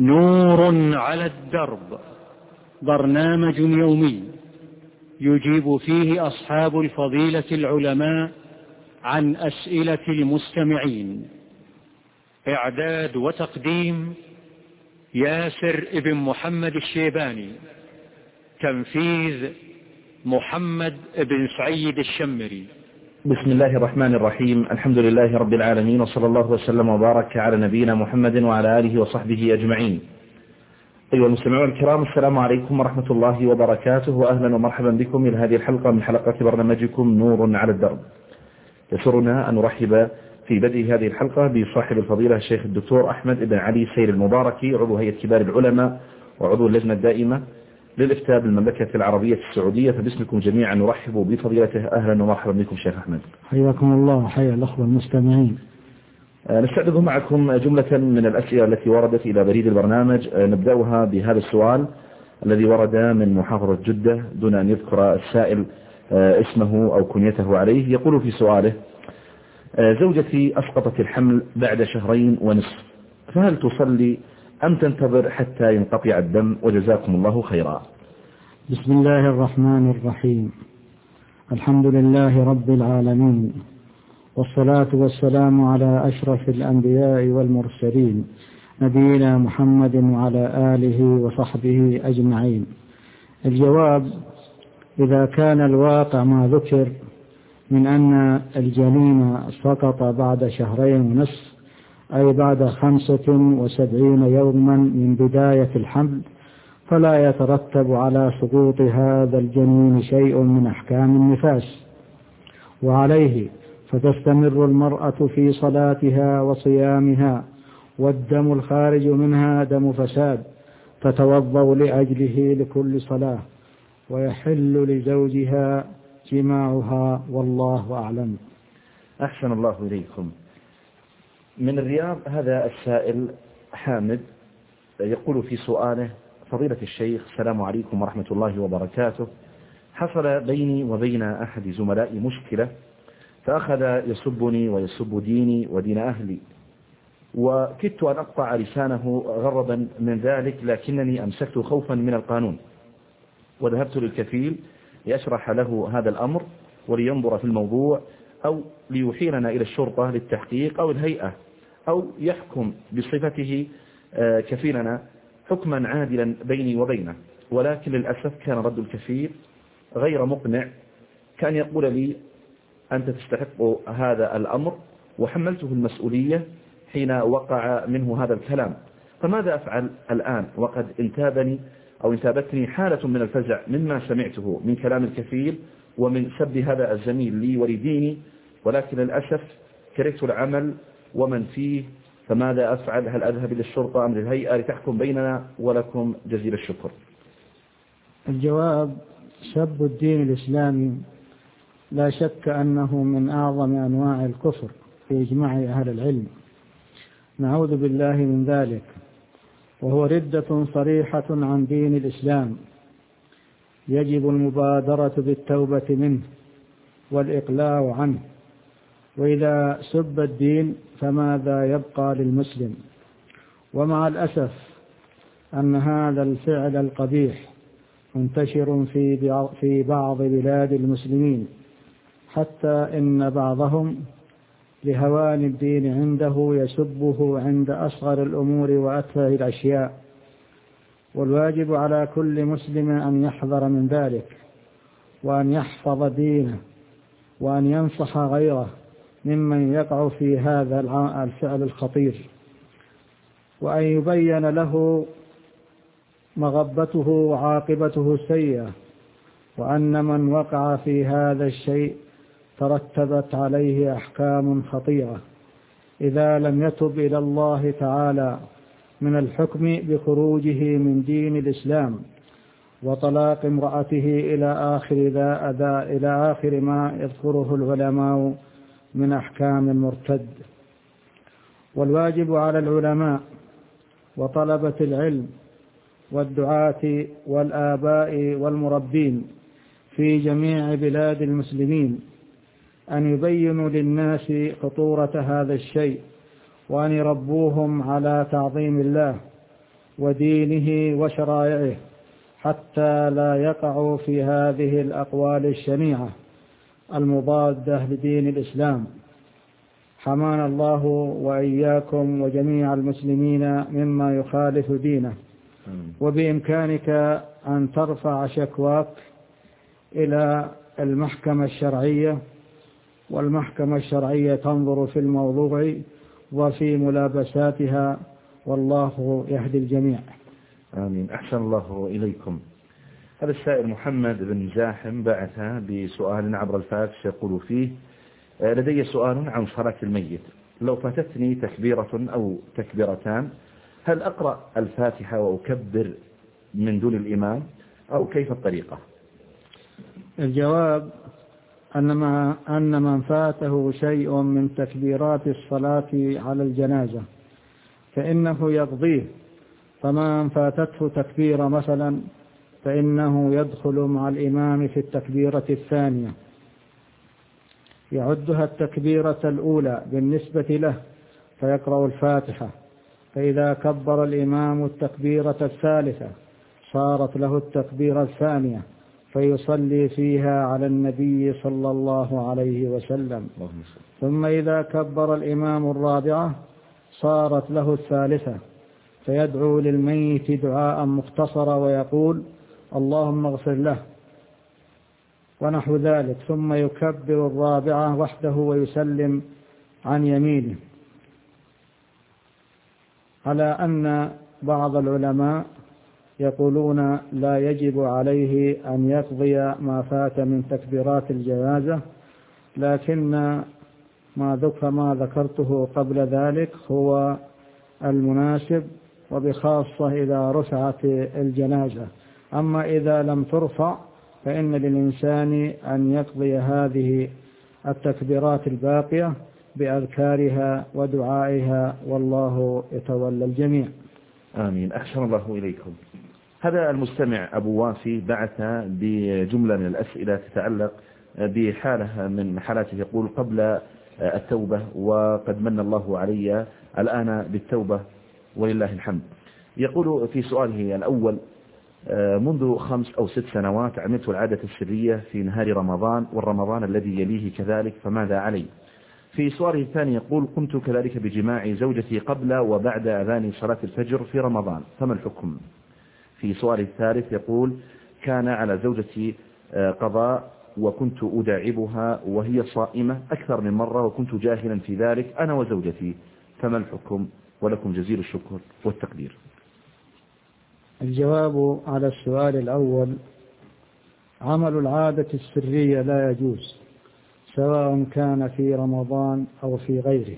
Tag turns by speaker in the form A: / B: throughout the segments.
A: نور على الدرب، برنامج يومي يجيب فيه أصحاب الفضيلة العلماء عن أسئلة المستمعين. إعداد وتقديم ياسر ابن محمد الشيباني. تنفيذ محمد بن سعيد الشمري.
B: بسم الله الرحمن الرحيم. الحمد لله رب العالمين، وصلى الله وسلم وبارك على نبينا محمد وعلى آله وصحبه أجمعين. أيها المستمعون الكرام، السلام عليكم ورحمة الله وبركاته، وأهلا ومرحبا بكم إلى هذه الحلقة من حلقات برنامجكم نور على الدرب. يسرنا أن نرحب في بدء هذه الحلقة بصاحب الفضيلة الشيخ الدكتور أحمد بن علي سير المباركي، عضو هيئة كبار العلماء وعضو اللجنة الدائمة للإفتاء بالمملكة العربية السعودية. فباسمكم جميعا نرحب بفضيلته. أهلا ومرحبا بكم شيخ أحمد.
C: حياكم الله، حيا الأخوة المستمعين.
B: نستعرض معكم جملة من الأسئلة التي وردت إلى بريد البرنامج. نبدأها بهذا السؤال الذي ورد من محافظة جدة دون أن يذكر السائل اسمه أو كنيته عليه. يقول في سؤاله: زوجتي أسقطت الحمل بعد 2.5 شهور، فهل تصلي أم تنتظر حتى ينقطع الدم؟ وجزاكم الله خيرا.
C: بسم الله الرحمن الرحيم. الحمد لله رب العالمين، والصلاة والسلام على أشرف الأنبياء والمرسلين، نبينا محمد وعلى آله وصحبه أجمعين. الجواب: إذا كان الواقع ما ذكر من أن الجنين سقط بعد 2.5 شهور، أي بعد 75 يوما من بداية الحمل، فلا يترتب على سقوط هذا الجنين شيء من أحكام النفاس، وعليه فتستمر المرأة في صلاتها وصيامها، والدم الخارج منها دم فساد، تتوضأ لأجله لكل صلاة، ويحل لزوجها جماعها، والله أعلم.
B: أحسن الله إليكم. من الرياض هذا السائل حامد يقول في سؤاله: فضيلة الشيخ، السلام عليكم ورحمة الله وبركاته. حصل بيني وبين أحد زملائي مشكلة، فأخذ يسبني ويسب ديني ودين أهلي، وكدت أن أقطع لسانه غرضا من ذلك، لكنني أمسكت خوفا من القانون، وذهبت للكفيل لأشرح له هذا الأمر ولينظر في الموضوع، أو ليحيلنا إلى الشرطة للتحقيق أو الهيئة، أو يحكم بصفته كفيلنا حكما عادلا بيني وبينه. ولكن للأسف كان رد الكفيل غير مقنع، كان يقول لي: أنت تستحق هذا الأمر، وحملته المسؤولية حين وقع منه هذا الكلام. فماذا أفعل الآن وقد انتابتني حالة من الفزع مما سمعته من كلام الكفيل ومن سب هذا الزميل لي ولديني، ولكن للأسف كرهت العمل ومن فيه، فماذا أفعل؟ هل أذهب إلى الشرطة أم للهيئة لتحكم بيننا؟ ولكم جزيل الشكر.
C: الجواب: سب الدين الإسلامي لا شك أنه من أعظم أنواع الكفر في إجماع أهل العلم، نعوذ بالله من ذلك، وهو ردة صريحة عن دين الإسلام، يجب المبادرة بالتوبة منه والإقلاع عنه. وإذا سب الدين فماذا يبقى للمسلم؟ ومع الأسف أن هذا الفعل القبيح منتشر في بعض بلاد المسلمين، حتى إن بعضهم لهوان الدين عنده يسبه عند أصغر الأمور وأتفه الأشياء. والواجب على كل مسلم أن يحذر من ذلك، وأن يحفظ دينه، وأن ينصح غيره ممن يقع في هذا الفعل الخطير، وأن يبين له مغبته وعاقبته السيئة، وأن من وقع في هذا الشيء ترتبت عليه أحكام خطيرة إذا لم يتب إلى الله تعالى من الحكم بخروجه من دين الإسلام وطلاق امرأته إلى آخر ما يذكره العلماء من أحكام المرتد. والواجب على العلماء وطلبة العلم والدعاة والآباء والمربين في جميع بلاد المسلمين أن يبينوا للناس خطورة هذا الشيء، وأن يربوهم على تعظيم الله ودينه وشرائعه، حتى لا يقعوا في هذه الأقوال الشنيعة المضادة لدين الإسلام. حمانا الله وإياكم وجميع المسلمين مما يخالف دينه. وبإمكانك أن ترفع شكواك إلى المحكمة الشرعية، والمحكمة الشرعية تنظر في الموضوع وفي ملابساتها، والله يهدي الجميع.
B: آمين. أحسن الله إليكم. هذا السائل محمد بن زاحم بعث بسؤال عبر الفاكس يقول فيه: لدي سؤال عن صلاة الميت، لو فاتتني تكبيرة أو تكبيرتان هل أقرأ الفاتحة وأكبر من دون الإمام أو كيف الطريقة؟
C: الجواب أن من فاته شيء من تكبيرات الصلاة على الجنازة فإنه يقضيه، فمن فاتته تكبيرة مثلا فإنه يدخل مع الإمام في التكبيرة الثانية، يعدها التكبيرة الأولى بالنسبة له فيقرأ الفاتحة، فإذا كبر الإمام التكبيرة الثالثة صارت له التكبيرة الثانية فيصلي فيها على النبي صلى الله عليه وسلم، ثم إذا كبر الإمام الرابعة صارت له الثالثة فيدعو للميت دعاء مختصرا ويقول: اللهم اغفر له ونحو ذلك، ثم يكبر الرابعة وحده ويسلم عن يمينه، على أن بعض العلماء يقولون لا يجب عليه أن يقضي ما فات من تكبيرات الجنازة، لكن ما ذكرته قبل ذلك هو المناسب، وبخاصة إذا رفعت الجنازة. أما إذا لم ترفع فإن للإنسان أن يقضي هذه التكبيرات الباقية بأذكارها ودعائها، والله يتولى الجميع.
B: آمين. أحسن الله إليكم. هذا المستمع أبو وافي بعث بجملة من الأسئلة تتعلق بحالة من حالاته، يقول: قبل التوبة وقد من الله علي الآن بالتوبة ولله الحمد. يقول في سؤاله الأول: منذ 5 أو 6 سنوات عملت العادة السرية في نهار رمضان والرمضان الذي يليه كذلك، فماذا علي؟ في سؤاله الثاني يقول: قمت كذلك بجماع زوجتي قبل وبعد أذان صلاة الفجر في رمضان، فما الحكم؟ في سؤاله الثالث يقول: كان على زوجتي قضاء وكنت أداعبها وهي صائمة أكثر من مرة وكنت جاهلا في ذلك أنا وزوجتي، فما الحكم؟ ولكم جزيل الشكر والتقدير.
C: الجواب على السؤال الأول: عمل العادة السرية لا يجوز، سواء كان في رمضان أو في غيره،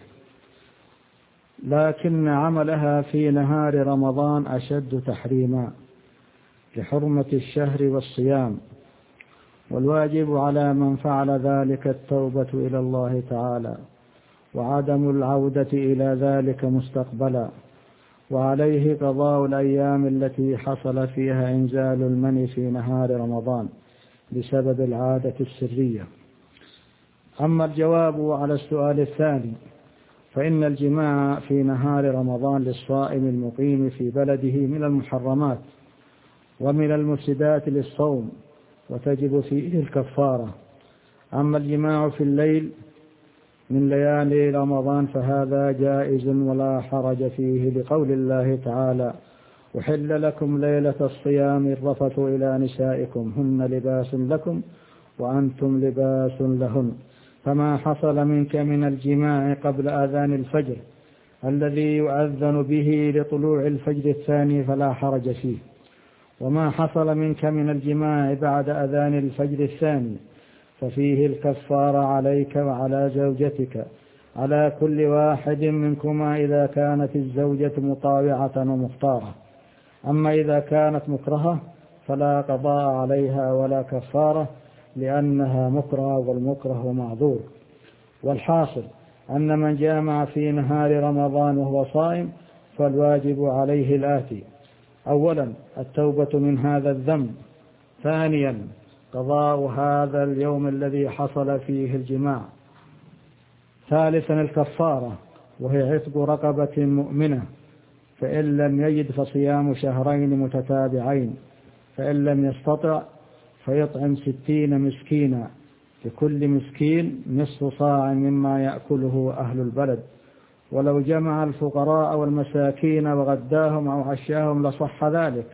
C: لكن عملها في نهار رمضان أشد تحريما لحرمة الشهر والصيام، والواجب على من فعل ذلك التوبة إلى الله تعالى وعدم العودة إلى ذلك مستقبلا، وعليه قضاء الأيام التي حصل فيها إنزال المني في نهار رمضان بسبب العادة السرية. أما الجواب على السؤال الثاني فإن الجماع في نهار رمضان للصائم المقيم في بلده من المحرمات ومن المفسدات للصوم، وتجب فيه الكفارة. أما الجماع في الليل من ليالي رمضان فهذا جائز ولا حرج فيه، لقول الله تعالى: أحل لكم ليلة الصيام الرفث إلى نسائكم هن لباس لكم وأنتم لباس لهن. فما حصل منك من الجماع قبل أذان الفجر الذي يؤذن به لطلوع الفجر الثاني فلا حرج فيه، وما حصل منك من الجماع بعد أذان الفجر الثاني ففيه الكفارة عليك وعلى زوجتك، على كل واحد منكما إذا كانت الزوجة مطاوعة ومختارة. أما إذا كانت مكرهة فلا قضاء عليها ولا كفارة، لأنها مكرهة والمكره معذور. والحاصل أن من جامع في نهار رمضان وهو صائم فالواجب عليه الآتي: أولا التوبة من هذا الذنب، ثانيا قضاء هذا اليوم الذي حصل فيه الجماع، ثالثا الكفارة وهي عتق رقبة مؤمنة، فإن لم يجد فصيام شهرين متتابعين، فإن لم يستطع فيطعم 60 مسكينا، لكل مسكين نصف صاع مما يأكله أهل البلد. ولو جمع الفقراء والمساكين وغداهم أو عشاهم لصح ذلك،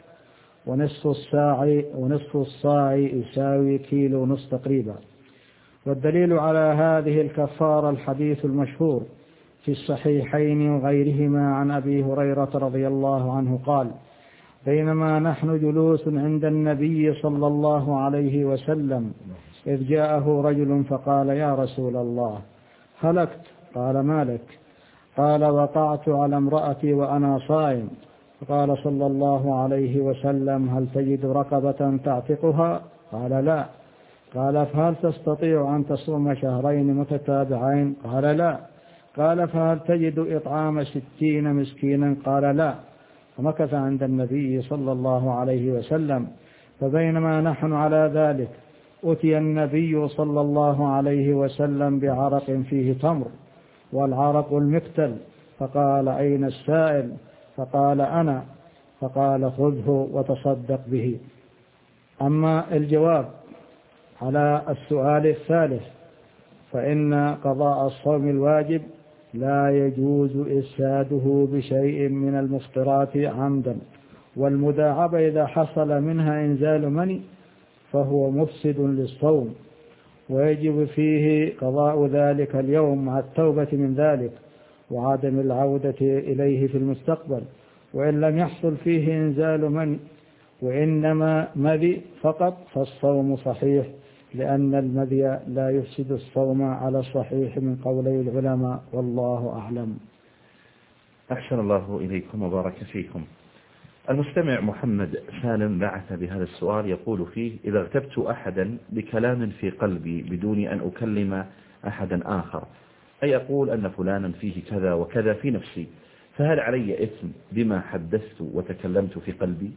C: ونصف الصاع يساوي كيلو ونصف تقريبا. والدليل على هذه الكفارة الحديث المشهور في الصحيحين وغيرهما عن أبي هريرة رضي الله عنه قال: بينما نحن جلوس عند النبي صلى الله عليه وسلم إذ جاءه رجل فقال: يا رسول الله هلكت. قال: ما لك؟ قال: وقعت على امرأتي وأنا صائم. فقال صلى الله عليه وسلم: هل تجد رقبة تعتقها؟ قال: لا. قال: فهل تستطيع أن تصوم شهرين متتابعين؟ قال: لا. قال: فهل تجد إطعام 60 مسكينا؟ قال: لا. فمكث عند النبي صلى الله عليه وسلم، فبينما نحن على ذلك أتي النبي صلى الله عليه وسلم بعرق فيه تمر، والعرق المكتل، فقال: أين السائل؟ فقال: أنا. فقال: خذه وتصدق به. أما الجواب على السؤال الثالث، فإن قضاء الصوم الواجب لا يجوز إفساده بشيء من المفطرات عمدا، والمداعبة إذا حصل منها إنزال مني فهو مفسد للصوم، ويجب فيه قضاء ذلك اليوم مع التوبة من ذلك وعدم العودة إليه في المستقبل. وإن لم يحصل فيه إنزال مني وإنما مذي فقط فالصوم صحيح، لأن المذي لا يفسد الصوم على الصحيح من قولي العلماء، والله أعلم.
B: أحسن الله إليكم وبارك فيكم. المستمع محمد سالم بعث بهذا السؤال يقول فيه: إذا اغتبت أحدا بكلام في قلبي بدون أن أكلم أحدا آخر، أي أقول أن فلانا فيه كذا وكذا في نفسي، فهل علي إثم بما حدثت وتكلمت في قلبي؟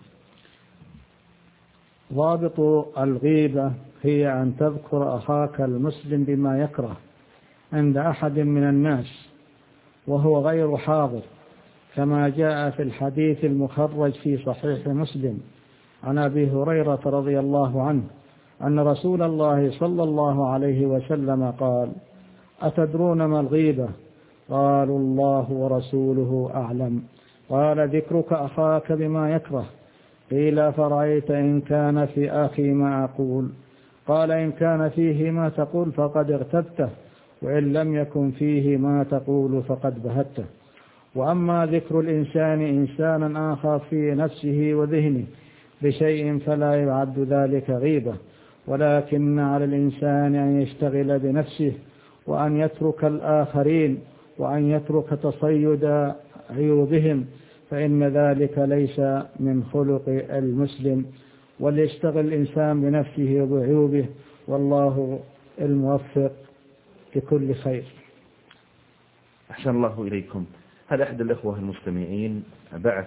C: ضابط الغيبة هي أن تذكر أخاك المسلم بما يكره عند أحد من الناس وهو غير حاضر، كما جاء في الحديث المخرج في صحيح مسلم عن أبي هريرة رضي الله عنه أن رسول الله صلى الله عليه وسلم قال: أتدرون ما الغيبة؟ قالوا: الله ورسوله أعلم. قال: ذكرك أخاك بما يكره. قيل: فرأيت إن كان في أخي ما أقول؟ قال: إن كان فيه ما تقول فقد اغتبته، وإن لم يكن فيه ما تقول فقد بهته. وأما ذكر الإنسان إنسانا آخر في نفسه وذهنه بشيء فلا يعد ذلك غيبة، ولكن على الإنسان أن يشتغل بنفسه وأن يترك الآخرين وأن يترك تصيد عيوبهم، فإن ذلك ليس من خلق المسلم، وليشتغل الإنسان بنفسه وبعيوبه، والله الموفق لكل خير.
B: أحسن الله إليكم. هذا أحد الأخوة المستمعين بعث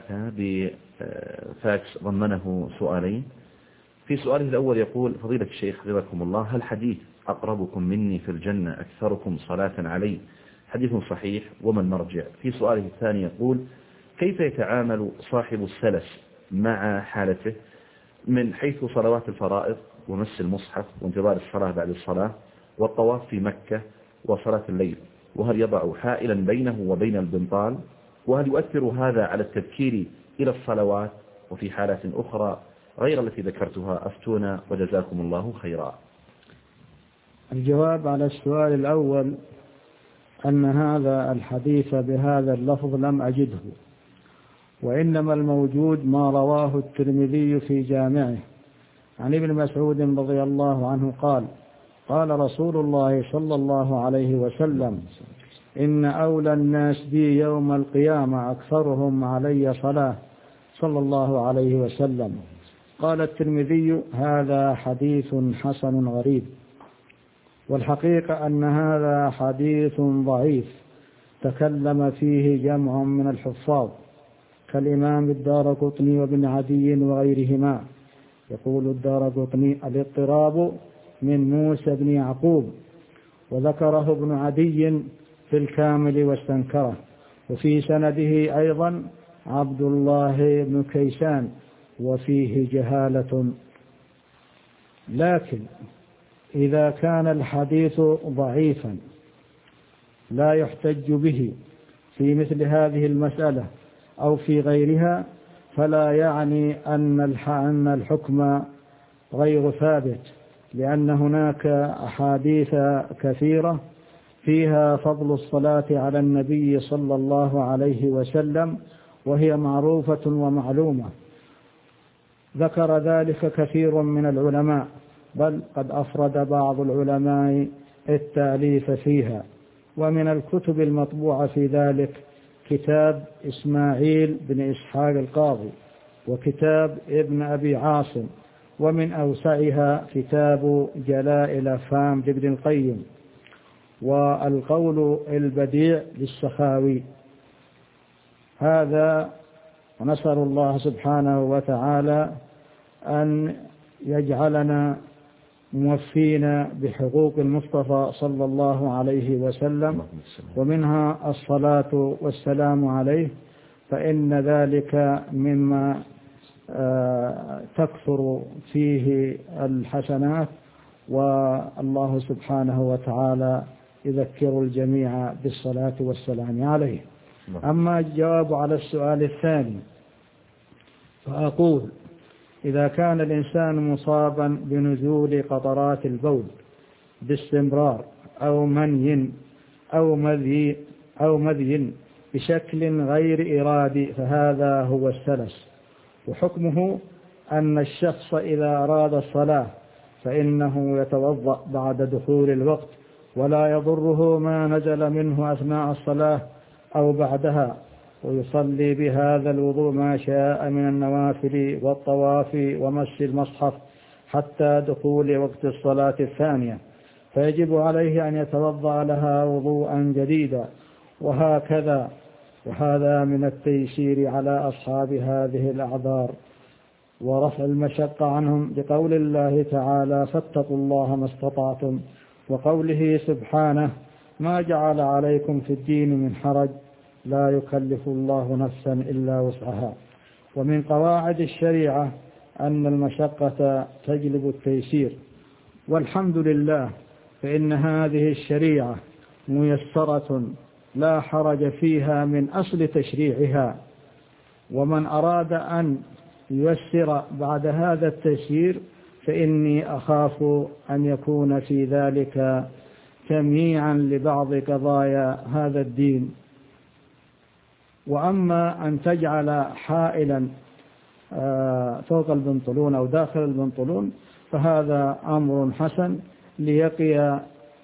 B: بفاكس ضمنه سؤالين. في سؤاله الأول يقول: فضيلة الشيخ حفظكم الله، هل حديث أقربكم مني في الجنة أكثركم صلاة علي حديث صحيح وما المرجع؟ في سؤاله الثاني يقول: كيف يتعامل صاحب السلس مع حالته من حيث صلوات الفرائض ومس المصحف وانتظار الصلاة بعد الصلاة والطواف في مكة وصلاة الليل؟ وهل يضع حائلا بينه وبين البنطال؟ وهل يؤثر هذا على التذكير إلى الصلوات؟ وفي حالات أخرى غير التي ذكرتها أفتونا وجزاكم الله خيرا.
C: الجواب على السؤال الأول أن هذا الحديث بهذا اللفظ لم أجده، وإنما الموجود ما رواه الترمذي في جامعه عن ابن مسعود رضي الله عنه قال: قال رسول الله صلى الله عليه وسلم: إن أولى الناس بي يوم القيامة أكثرهم علي صلاة، صلى الله عليه وسلم. قال الترمذي: هذا حديث حسن غريب. والحقيقة أن هذا حديث ضعيف تكلم فيه جمع من الحفاظ كالإمام الدارقطني وابن عدي وغيرهما. يقول الدارقطني: الاضطراب من موسى بن يعقوب، وذكره ابن عدي في الكامل واستنكره. وفي سنده أيضا عبد الله بن كيسان وفيه جهالة. لكن إذا كان الحديث ضعيفا لا يحتج به في مثل هذه المسألة أو في غيرها فلا يعني أن الحكم غير ثابت، لأن هناك أحاديث كثيرة فيها فضل الصلاة على النبي صلى الله عليه وسلم، وهي معروفة ومعلومة، ذكر ذلك كثير من العلماء، بل قد أفرد بعض العلماء التأليف فيها. ومن الكتب المطبوعة في ذلك كتاب إسماعيل بن إسحاق القاضي، وكتاب ابن أبي عاصم، ومن أوسعها كتاب جلاء الأفهام لابن القيم، والقول البديع للسخاوي. هذا ونسأل الله سبحانه وتعالى أن يجعلنا موفين بحقوق المصطفى صلى الله عليه وسلم، ومنها الصلاة والسلام عليه، فإن ذلك مما تكثر فيه الحسنات، والله سبحانه وتعالى يذكر الجميع بالصلاة والسلام عليه. أما الجواب على السؤال الثاني فأقول: إذا كان الإنسان مصابا بنزول قطرات البول باستمرار أو مني أو مذي بشكل غير إرادي فهذا هو السلس، وحكمه أن الشخص إذا أراد الصلاة فإنه يتوضأ بعد دخول الوقت، ولا يضره ما نزل منه أثناء الصلاة أو بعدها، ويصلي بهذا الوضوء ما شاء من النوافل والطواف ومس المصحف حتى دخول وقت الصلاة الثانية، فيجب عليه أن يتوضأ لها وضوءا جديدا، وهكذا. وهذا من التيسير على أصحاب هذه الأعذار ورفع المشقة عنهم، بقول الله تعالى: فاتقوا الله ما استطعتم، وقوله سبحانه: ما جعل عليكم في الدين من حرج، لا يكلف الله نفسا إلا وسعها. ومن قواعد الشريعة أن المشقة تجلب التيسير، والحمد لله فإن هذه الشريعة ميسرة لا حرج فيها من أصل تشريعها، ومن أراد أن ييسر بعد هذا التيسير فإني أخاف أن يكون في ذلك تمييعا لبعض قضايا هذا الدين. وأما أن تجعل حائلا فوق البنطلون أو داخل البنطلون فهذا أمر حسن ليقي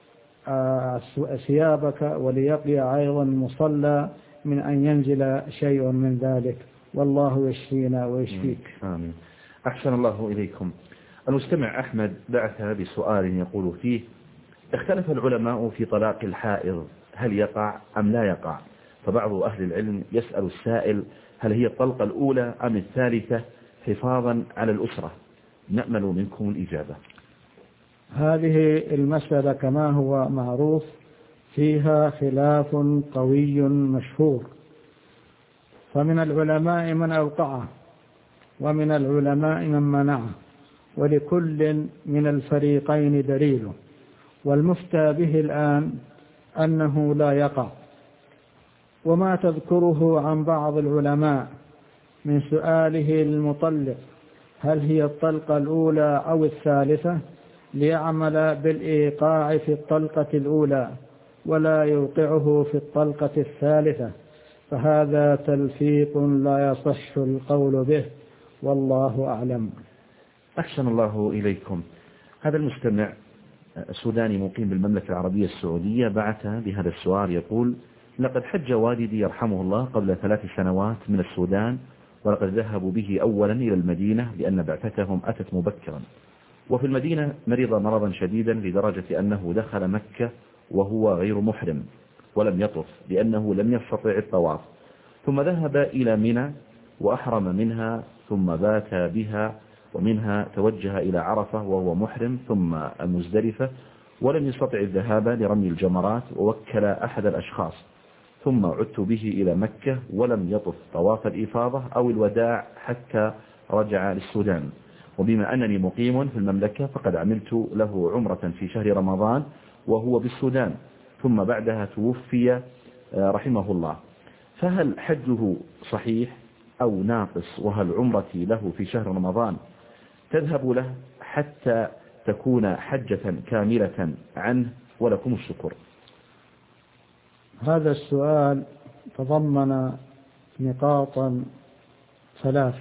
C: ثيابك وليقي أيضا مصلى من أن ينزل شيء من ذلك، والله يشفينا ويشفيك.
B: آمين. أحسن الله إليكم. المستمع أحمد بعث بسؤال يقول فيه: اختلف العلماء في طلاق الحائض، هل يقع أم لا يقع؟ فبعض أهل العلم يسأل السائل: هل هي الطلقة الأولى أم الثالثة، حفاظا على الأسرة؟ نأمل منكم الإجابة.
C: هذه المسألة كما هو معروف فيها خلاف قوي مشهور، فمن العلماء من أوقعه ومن العلماء من منعه، ولكل من الفريقين دليله، والمفتى به الآن أنه لا يقع. وما تذكره عن بعض العلماء من سؤاله المطلق هل هي الطلقة الأولى أو الثالثة ليعمل بالإيقاع في الطلقة الأولى ولا يوقعه في الطلقة الثالثة، فهذا تلفيق لا يصح القول به، والله أعلم.
B: أحسن الله إليكم. هذا المستمع سوداني مقيم بالمملكة العربية السعودية بعث بهذا السؤال يقول: لقد حج والدي يرحمه الله قبل 3 سنوات من السودان، ولقد ذهبوا به أولا إلى المدينة لأن بعثتهم أتت مبكرا، وفي المدينة مرض مرضا شديدا لدرجة أنه دخل مكة وهو غير محرم ولم يطف لأنه لم يستطع الطواف، ثم ذهب إلى منى وأحرم منها ثم بات بها، ومنها توجه إلى عرفة وهو محرم ثم المزدلفة، ولم يستطع الذهاب لرمي الجمرات، ووكل أحد الأشخاص ثم عدت به إلى مكة ولم يطف طواف الإفاضة أو الوداع حتى رجع للسودان، وبما أنني مقيم في المملكة فقد عملت له عمرة في شهر رمضان وهو بالسودان، ثم بعدها توفي رحمه الله، فهل حجه صحيح أو ناقص؟ وهل عمرتي له في شهر رمضان تذهب له حتى تكون حجة كاملة عنه؟ ولكم الشكر.
C: هذا السؤال تضمن نقاطا ثلاث.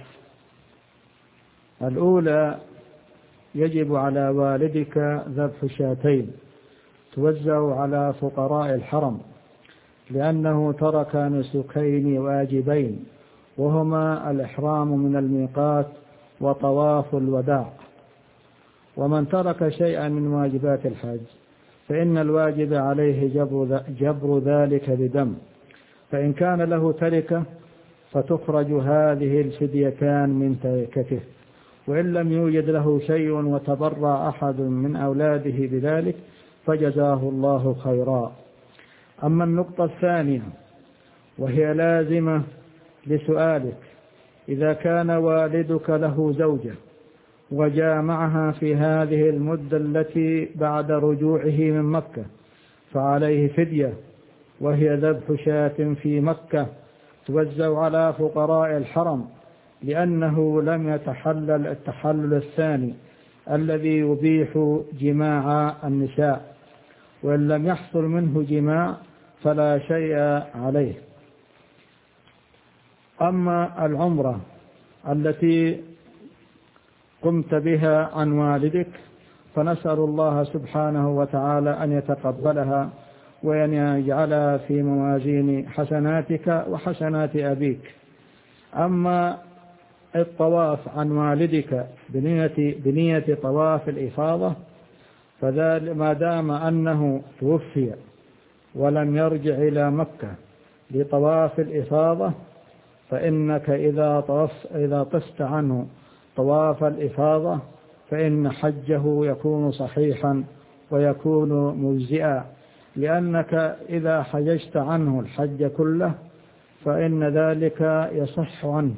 C: الأولى: يجب على والدك ذبح شاتين توزع على فقراء الحرم، لأنه ترك نسكين واجبين، وهما الإحرام من الميقات وطواف الوداع. ومن ترك شيئا من واجبات الحج فإن الواجب عليه جبر ذلك بدم، فإن كان له تركة فتخرج هذه الفديتان من تركته، وإن لم يوجد له شيء وتبرع أحد من أولاده بذلك فجزاه الله خيرا. أما النقطة الثانية وهي لازمة لسؤالك: إذا كان والدك له زوجة وجامعها في هذه المدة التي بعد رجوعه من مكة فعليه فدية، وهي ذبح شاة في مكة توزع على فقراء الحرم، لأنه لم يتحلل التحلل الثاني الذي يبيح جماع النساء، وإن لم يحصل منه جماع فلا شيء عليه. أما العمرة التي قمت بها عن والدك فنسأل الله سبحانه وتعالى أن يتقبلها وأن يجعلها في موازين حسناتك وحسنات أبيك. أما الطواف عن والدك بنية طواف الإفاضة فذلك ما دام أنه توفي ولم يرجع إلى مكة لطواف الإفاضة، فإنك إذا طفت عنه طواف الإفاضة فإن حجه يكون صحيحا ويكون مجزئا، لأنك إذا حججت عنه الحج كله فإن ذلك يصح عنه،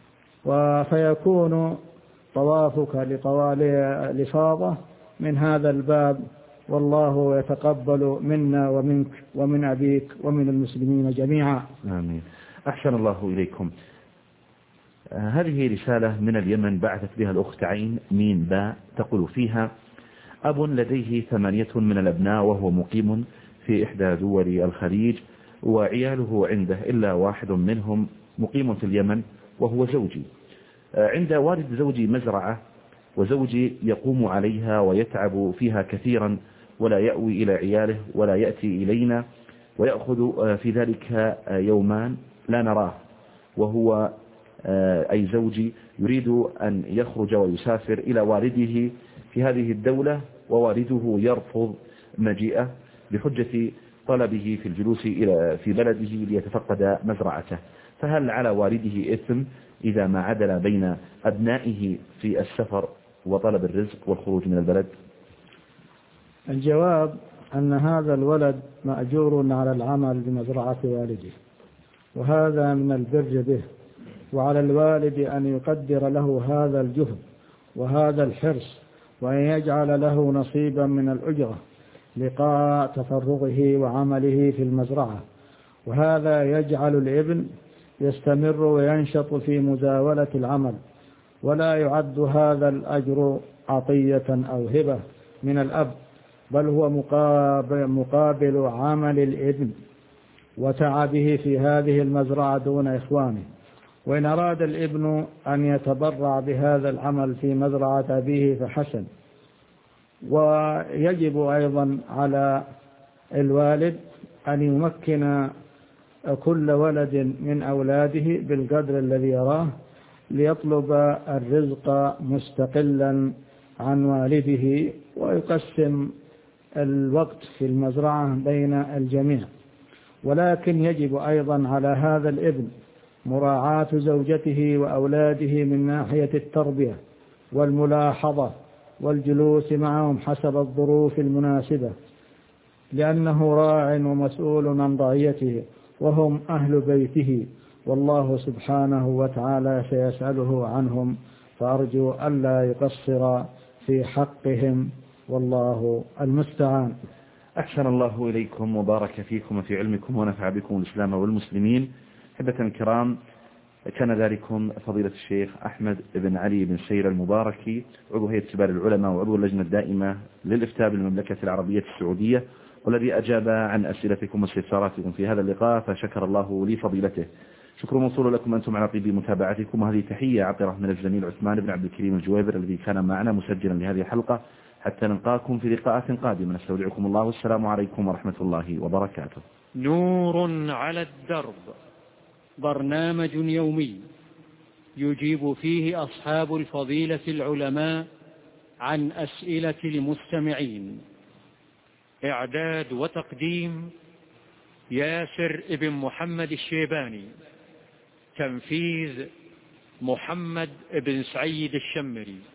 C: فيكون طوافك لطوال الإفاضة من هذا الباب. والله يتقبل منا ومنك ومن أبيك ومن المسلمين جميعا.
B: آمين. أحسن الله إليكم. هذه رسالة من اليمن بعثت بها الأخت عين ميم باء، تقول فيها: أب لديه 8 من الأبناء وهو مقيم في إحدى دول الخليج، وعياله عنده إلا واحد منهم مقيم في اليمن وهو زوجي. عند والد زوجي مزرعة، وزوجي يقوم عليها ويتعب فيها كثيرا ولا يأوي إلى عياله ولا يأتي إلينا، ويأخذ في ذلك يومان لا نراه، وهو أي زوجي يريد أن يخرج ويسافر إلى والده في هذه الدولة، ووالده يرفض مجيئه بحجة طلبه في الجلوس في بلده ليتفقد مزرعته، فهل على والده إثم إذا ما عدل بين أبنائه في السفر وطلب الرزق والخروج من البلد؟
C: الجواب أن هذا الولد مأجور على العمل بمزرعة والده، وهذا من البر به، وعلى الوالد أن يقدر له هذا الجهد وهذا الحرص، وأن يجعل له نصيبا من الأجرة لقاء تفرغه وعمله في المزرعة، وهذا يجعل الابن يستمر وينشط في مزاولة العمل، ولا يعد هذا الأجر عطية أو هبة من الأب، بل هو مقابل عمل الابن وتعبه في هذه المزرعة دون إخوانه. وإن أراد الابن أن يتبرع بهذا العمل في مزرعة أبيه فحسن. ويجب أيضا على الوالد أن يمكن كل ولد من أولاده بالقدر الذي يراه ليطلب الرزق مستقلا عن والده، ويقسم الوقت في المزرعة بين الجميع. ولكن يجب أيضا على هذا الابن مراعاة زوجته وأولاده من ناحية التربية والملاحظة والجلوس معهم حسب الظروف المناسبة، لأنه راع ومسؤول عن رعيته، وهم أهل بيته، والله سبحانه وتعالى سيسأله عنهم، فأرجو ألا يقصر في حقهم، والله المستعان.
B: أحسن الله إليكم وبارك فيكم وفي علمكم ونفع بكم الإسلام والمسلمين. أحبة الكرام، كان ذلكم فضيلة الشيخ أحمد بن علي بن سير المباركي، عضو هيئة كبار العلماء وعضو اللجنة الدائمة للإفتاء بالمملكة العربية السعودية، والذي أجاب عن أسئلتكم واستفساراتكم في هذا اللقاء، فشكر الله لفضيلته. شكر موصول لكم أنتم على طيب متابعتكم، وهذه تحية عطرة من الزميل عثمان بن عبد الكريم الجويبر الذي كان معنا مسجلا لهذه الحلقة. حتى نلقاكم في لقاءات قادمة، نستودعكم الله والسلام عليكم ورحمة الله وبركاته.
A: نور على الدرب، برنامج يومي يجيب فيه أصحاب الفضيلة العلماء عن أسئلة المستمعين. إعداد وتقديم ياسر ابن محمد الشيباني. تنفيذ محمد بن سعيد الشمري.